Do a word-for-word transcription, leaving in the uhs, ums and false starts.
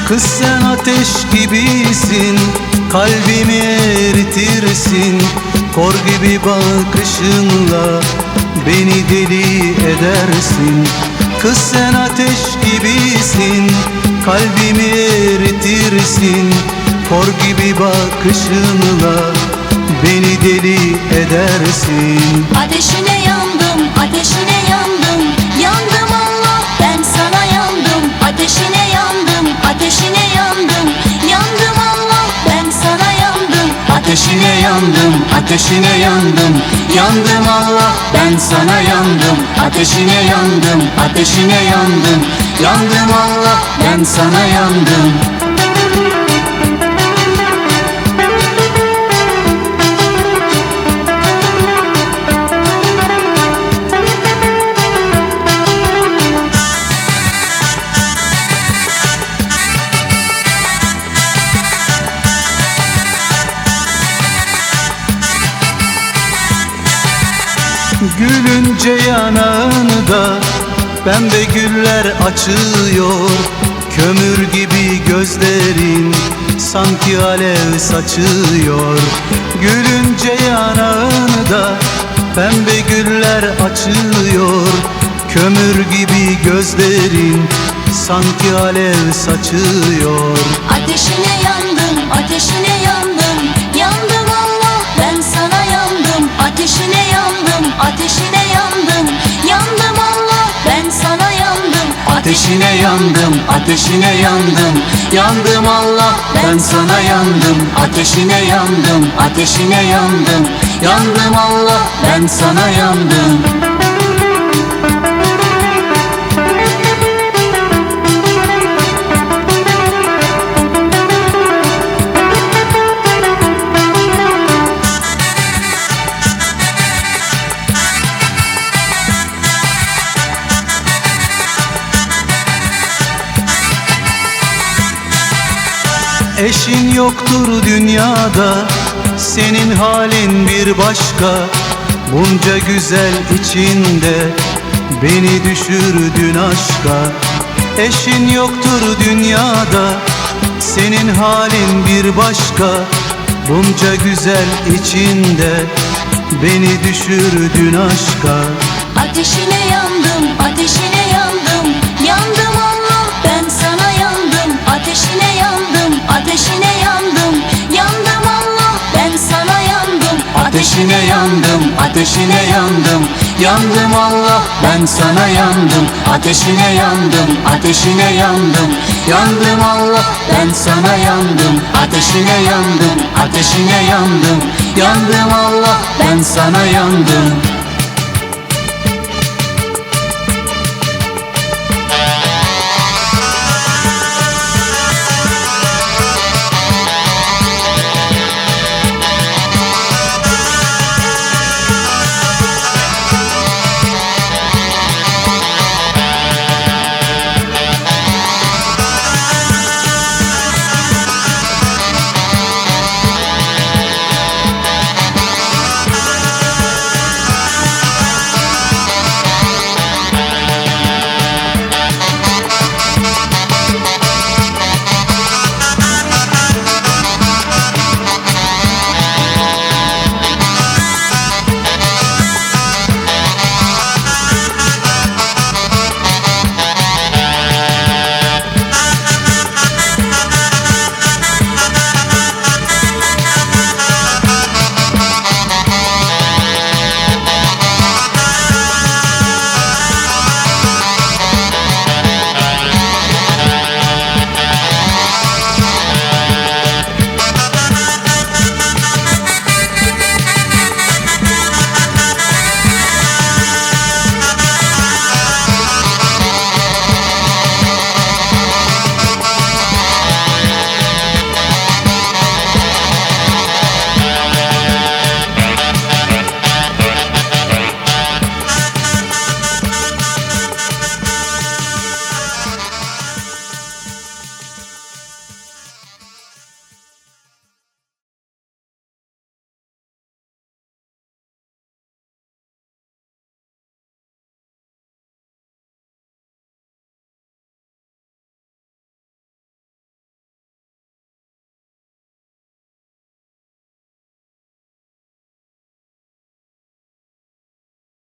Kız sen ateş gibisin, kalbimi eritirsin. Kor gibi bakışınla beni deli edersin. Kız sen ateş gibisin, kalbimi eritirsin. Kor gibi bakışınla beni deli edersin. Ateşine yandım, ateşine yandım, yandım Allah, ben sana yandım. Ateşine yandım, ateşine yandım, yandım Allah, ben sana yandım. Ateşine yandım, ateşine yandım, yandım Allah, ben sana yandım. Ateşine yandım, ateşine yandım, yandım Allah, ben sana yandım. Gülünce yanağında pembe güller açıyor. Kömür gibi gözlerin sanki alev saçıyor. Gülünce yanağında pembe güller açıyor. Kömür gibi gözlerin sanki alev saçıyor. Ateşine yandım, ateşine yandım, yandım Allah, ben sana yandım. Ateşine yandım, ateşine yandım, yandım Allah, ben sana yandım. Ateşine yandım, ateşine yandım, yandım Allah, ben sana yandım. Ateşine yandım, ateşine yandım, yandım Allah, ben sana yandım. Eşin yoktur dünyada, senin halin bir başka. Bunca güzel içinde beni düşürdün aşka. Eşin yoktur dünyada, senin halin bir başka. Bunca güzel içinde beni düşürdün aşka. Ateşine yandım, ateşine yandım, yandım Allah, ben sana yandım. Ateşine yandım, ateşine yandım, yandım Allah, ben sana yandım. Ateşine yandım, ateşine yandım, yandım Allah, ben sana yandım. Ateşine yandım, ateşine yandım, yandım Allah, ben sana yandım. Ateşine yandım, ateşine yandım, yandım Allah, ben sana yandım.